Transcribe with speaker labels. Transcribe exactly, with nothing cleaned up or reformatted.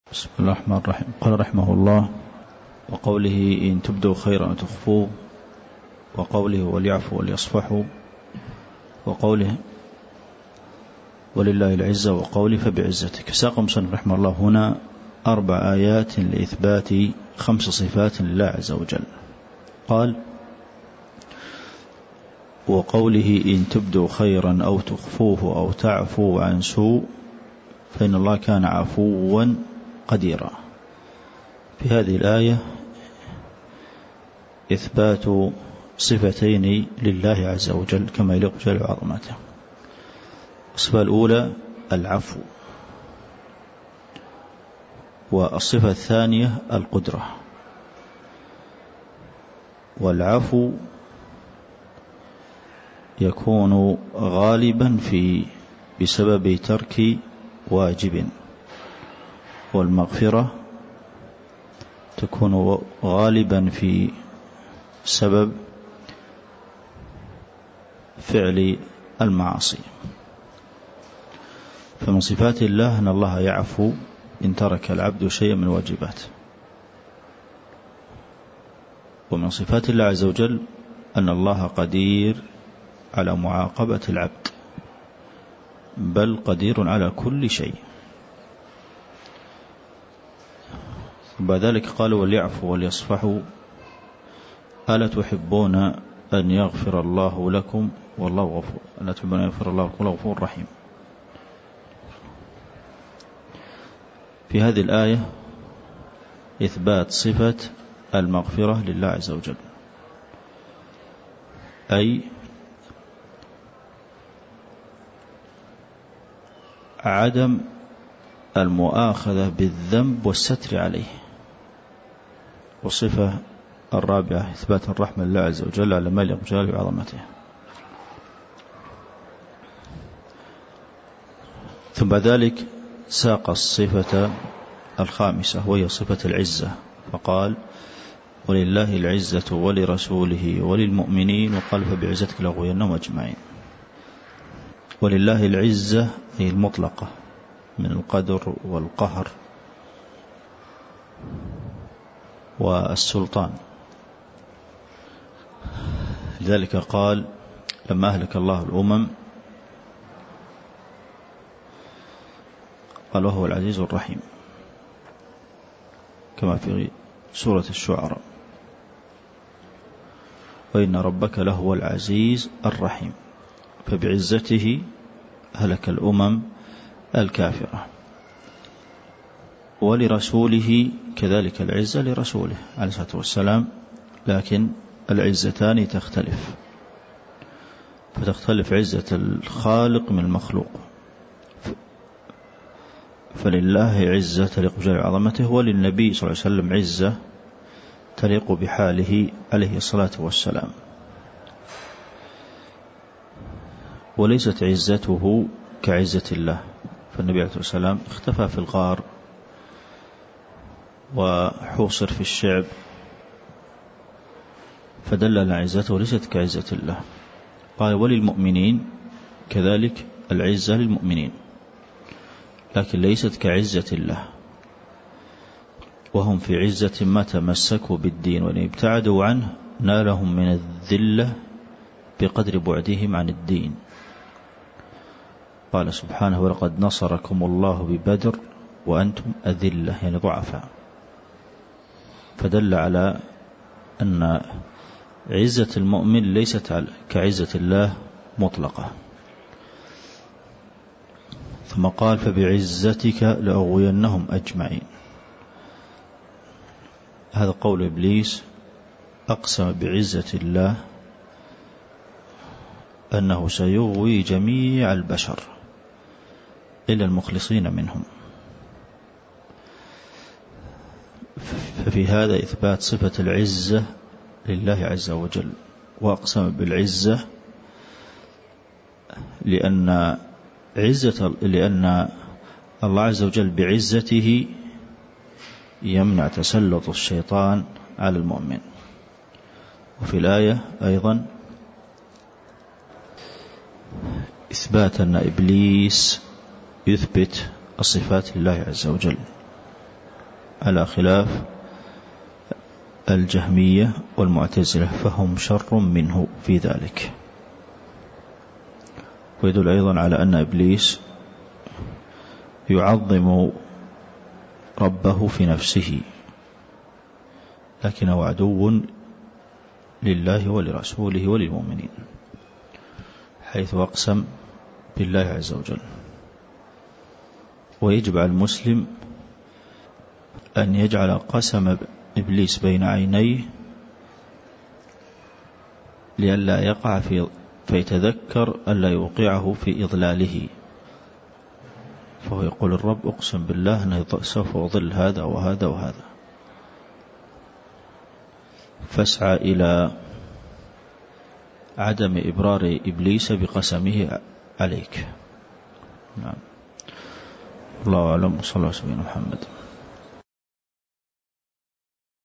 Speaker 1: بسم الله الرحمن الرحيم. قال رحمه الله: وقوله إن تبدوا خيرا وتخفوه، وقوله وليعفوا وليصفحوا، وقوله ولله العزة، وقوله فبعزتك. ساق مصنف رحمه الله هنا أربع آيات لإثبات خمس صفات لله عز وجل. قال: وقوله إن تبدوا خيرا أو تخفوه أو تعفوا عن سوء فإن الله كان عفوا قديرا. في هذه الآية إثبات صفتين لله عز وجل كما يليق بجلاله وعظمته. الصفة الأولى العفو، والصفة الثانية القدرة. والعفو يكون غالبا في بسبب ترك واجب، والمغفرة تكون غالبا في سبب فعل المعاصي. فمن صفات الله أن الله يعفو إن ترك العبد شيئا من الواجبات. ومن صفات الله عز وجل أن الله قدير على معاقبة العبد، بل قدير على كل شيء. وبعد ذلك قال: وليعفوا وليصفحوا ألا تحبون أن يغفر الله لكم والله غفور ألا تحبون أن يغفر الله لكم والله غفور رحيم. في هذه الآية إثبات صفة المغفرة لله عز وجل، أي عدم المؤاخذة بالذنب والستر عليه. والصفة الرابعة إثبات الرحمة لله عز وجل على ما يليق بجلاله وعظمته. ثم بعد ذلك ساق الصفة الخامسة وهي صفة العزة، فقال: ولله العزة ولرسوله وللمؤمنين، وقال: فبعزتك لأغوينهم أجمعين. ولله العزة هي المطلقة من القدر والقهر والسلطان. لذلك قال لما أهلك الله الأمم قال: وهو العزيز الرحيم، كما في سورة الشعراء: وإن ربك لهو العزيز الرحيم. فبعزته أهلك الأمم الكافرة. ولرسوله كذلك العزة لرسوله عليه الصلاة والسلام، لكن العزتان تختلف، فتختلف عزة الخالق من المخلوق. فلله عزة تليق بجلاله وعظمته، وللنبي صلى الله عليه وسلم عزة تليق بحاله عليه الصلاة والسلام. وليست عزته كعزة الله، فالنبي عليه الصلاة والسلام اختفى في الغار وحوصر في الشعب، فدل على عزته ليست كعزة الله. قال: وللمؤمنين كذلك العزة للمؤمنين، لكن ليست كعزة الله، وهم في عزة ما تمسكوا بالدين، وإن ابتعدوا عنه نالهم من الذلة بقدر بعدهم عن الدين. قال سبحانه: ولقد نصركم الله ببدر وأنتم أذلة، يعني ضعفاء. فدل على أن عزة المؤمن ليست كعزة الله مطلقة. ثم قال: فبعزتك لأغوينهم أجمعين. هذا قول إبليس، أقسم بعزة الله أنه سيغوي جميع البشر إلا المخلصين منهم. ففي هذا إثبات صفة العزة لله عز وجل. وأقسم بالعزة لأن عزة لأن الله عز وجل بعزته يمنع تسلط الشيطان على المؤمن. وفي الآية أيضا إثبات أن إبليس يثبت الصفات لله عز وجل، على خلاف الجهمية والمعتزلة، فهم شر منه في ذلك. ويدل أيضا على أن إبليس يعظم ربه في نفسه، لكنه عدو لله ولرسوله وللمؤمنين، حيث أقسم بالله عز وجل. ويجب على المسلم أن يجعل قسم إبليس بين عينيه لئلا يقع في فيتذكر ألا يوقعه في إضلاله، فهو يقول الرب أقسم بالله أنه سوف أضل هذا وهذا وهذا، فاسعى إلى عدم إبرار إبليس بقسمه عليك. نعم. الله أعلم. صلى الله عليه وسلم محمد.